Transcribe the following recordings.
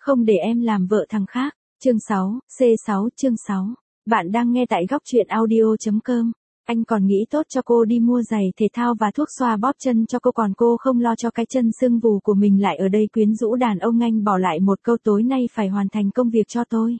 Không để em làm vợ thằng khác. Chương 6, C6 chương 6. Bạn đang nghe tại góc truyện audio.com. Anh còn nghĩ tốt cho cô đi mua giày thể thao và thuốc xoa bóp chân cho cô, còn cô không lo cho cái chân sưng vù của mình, lại ở đây quyến rũ đàn ông. Anh bỏ lại một câu tối nay phải hoàn thành công việc cho tôi.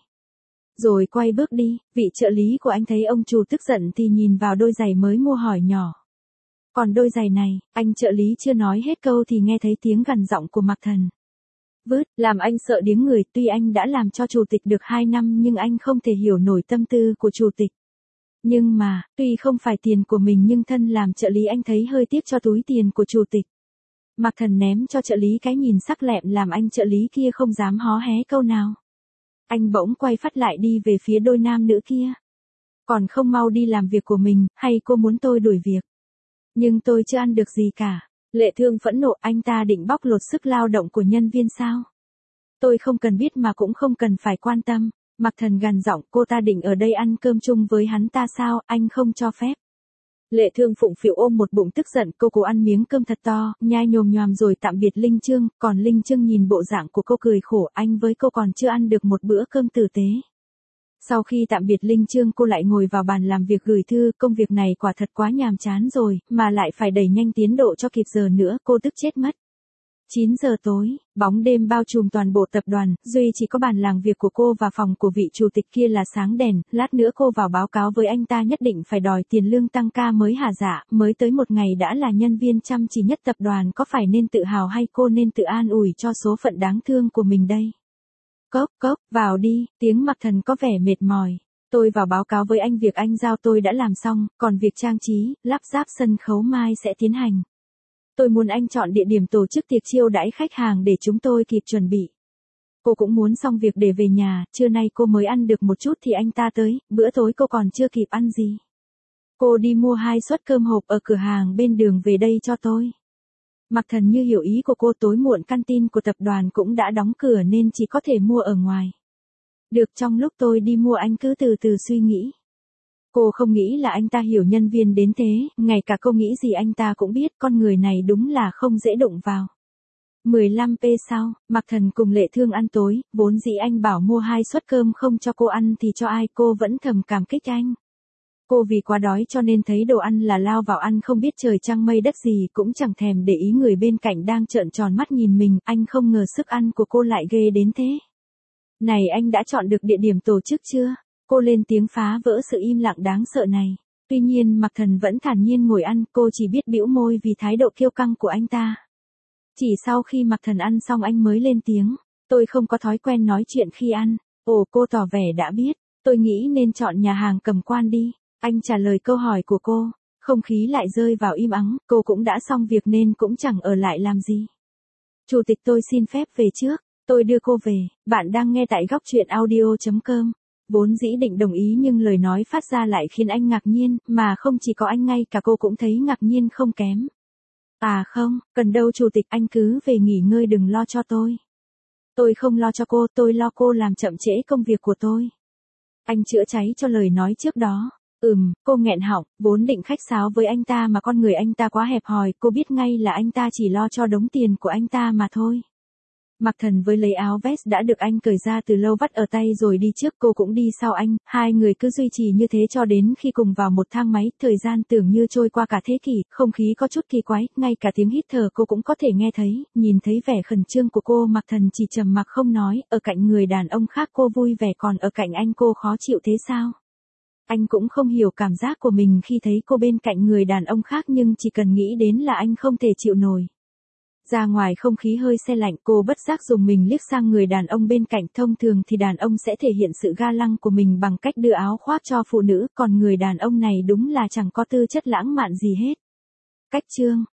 Rồi quay bước đi. Vị trợ lý của anh thấy ông chủ tức giận thì nhìn vào đôi giày mới mua hỏi nhỏ. Còn đôi giày này, anh trợ lý chưa nói hết câu thì nghe thấy tiếng gằn giọng của Mạc Thần. Vứt, làm anh sợ điếng người. Tuy anh đã làm cho chủ tịch được 2 năm nhưng anh không thể hiểu nổi tâm tư của chủ tịch. Nhưng mà, tuy không phải tiền của mình nhưng thân làm trợ lý anh thấy hơi tiếc cho túi tiền của chủ tịch. Mạc Thần ném cho trợ lý cái nhìn sắc lẹm làm anh trợ lý kia không dám hó hé câu nào. Anh bỗng quay phát lại đi về phía đôi nam nữ kia. Còn không mau đi làm việc của mình, hay cô muốn tôi đuổi việc? Nhưng tôi chưa ăn được gì cả. Lệ Thương phẫn nộ, anh ta định bóc lột sức lao động của nhân viên sao? Tôi không cần biết mà cũng không cần phải quan tâm. Mạc Thần gằn giọng, cô ta định ở đây ăn cơm chung với hắn ta sao, anh không cho phép. Lệ Thương phụng phịu ôm một bụng tức giận, cô cố ăn miếng cơm thật to, nhai nhồm nhoàm rồi tạm biệt Linh Chương, còn Linh Chương nhìn bộ dạng của cô cười khổ, anh với cô còn chưa ăn được một bữa cơm tử tế. Sau khi tạm biệt Linh Chương, cô lại ngồi vào bàn làm việc gửi thư, công việc này quả thật quá nhàm chán rồi, mà lại phải đẩy nhanh tiến độ cho kịp giờ nữa, cô tức chết mất. 9 giờ tối, bóng đêm bao trùm toàn bộ tập đoàn, duy chỉ có bàn làm việc của cô và phòng của vị chủ tịch kia là sáng đèn, lát nữa cô vào báo cáo với anh ta nhất định phải đòi tiền lương tăng ca mới hả dạ, mới tới một ngày đã là nhân viên chăm chỉ nhất tập đoàn, có phải nên tự hào hay cô nên tự an ủi cho số phận đáng thương của mình đây? Cốc cốc, vào đi, tiếng Mạc Thần có vẻ mệt mỏi. Tôi vào báo cáo với anh việc anh giao tôi đã làm xong, còn việc trang trí, lắp ráp sân khấu mai sẽ tiến hành. Tôi muốn anh chọn địa điểm tổ chức tiệc chiêu đãi khách hàng để chúng tôi kịp chuẩn bị. Cô cũng muốn xong việc để về nhà, trưa nay cô mới ăn được một chút thì anh ta tới, bữa tối cô còn chưa kịp ăn gì. Cô đi mua 2 suất cơm hộp ở cửa hàng bên đường về đây cho tôi. Mạc Thần như hiểu ý của cô, tối muộn canteen của tập đoàn cũng đã đóng cửa nên chỉ có thể mua ở ngoài. Được, trong lúc tôi đi mua anh cứ từ từ suy nghĩ. Cô không nghĩ là anh ta hiểu nhân viên đến thế, ngay cả cô nghĩ gì anh ta cũng biết, con người này đúng là không dễ đụng vào. 15p sau, Mạc Thần cùng Lệ Thương ăn tối, vốn dĩ anh bảo mua 2 suất cơm không cho cô ăn thì cho ai, cô vẫn thầm cảm kích anh. Cô vì quá đói cho nên thấy đồ ăn là lao vào ăn không biết trời trăng mây đất gì, cũng chẳng thèm để ý người bên cạnh đang trợn tròn mắt nhìn mình, anh không ngờ sức ăn của cô lại ghê đến thế. Này, anh đã chọn được địa điểm tổ chức chưa? Cô lên tiếng phá vỡ sự im lặng đáng sợ này. Tuy nhiên Mạc Thần vẫn thản nhiên ngồi ăn, cô chỉ biết bĩu môi vì thái độ kiêu căng của anh ta. Chỉ sau khi Mạc Thần ăn xong anh mới lên tiếng, tôi không có thói quen nói chuyện khi ăn. Ồ, cô tỏ vẻ đã biết, tôi nghĩ nên chọn nhà hàng Cầm Quan đi. Anh trả lời câu hỏi của cô, không khí lại rơi vào im ắng, cô cũng đã xong việc nên cũng chẳng ở lại làm gì. Chủ tịch, tôi xin phép về trước, tôi đưa cô về. Bạn đang nghe tại góc truyện audio.com. Vốn dĩ định đồng ý nhưng lời nói phát ra lại khiến anh ngạc nhiên, mà không chỉ có anh, ngay cả cô cũng thấy ngạc nhiên không kém. À không, cần đâu chủ tịch, anh cứ về nghỉ ngơi, đừng lo cho tôi. Tôi không lo cho cô, tôi lo cô làm chậm trễ công việc của tôi. Anh chữa cháy cho lời nói trước đó. Cô nghẹn họng, vốn định khách sáo với anh ta mà con người anh ta quá hẹp hòi, cô biết ngay là anh ta chỉ lo cho đống tiền của anh ta mà thôi. Mạc Thần với lấy áo vest đã được anh cởi ra từ lâu vắt ở tay rồi đi trước, cô cũng đi sau anh, hai người cứ duy trì như thế cho đến khi cùng vào một thang máy, thời gian tưởng như trôi qua cả thế kỷ, không khí có chút kỳ quái, ngay cả tiếng hít thở cô cũng có thể nghe thấy, nhìn thấy vẻ khẩn trương của cô, Mạc Thần chỉ trầm mặc không nói, ở cạnh người đàn ông khác cô vui vẻ, còn ở cạnh anh cô khó chịu thế sao? Anh cũng không hiểu cảm giác của mình khi thấy cô bên cạnh người đàn ông khác, nhưng chỉ cần nghĩ đến là anh không thể chịu nổi. Ra ngoài không khí hơi se lạnh, cô bất giác dùng mình liếc sang người đàn ông bên cạnh. Thông thường thì đàn ông sẽ thể hiện sự ga lăng của mình bằng cách đưa áo khoác cho phụ nữ, còn người đàn ông này đúng là chẳng có tư chất lãng mạn gì hết. Cách chương,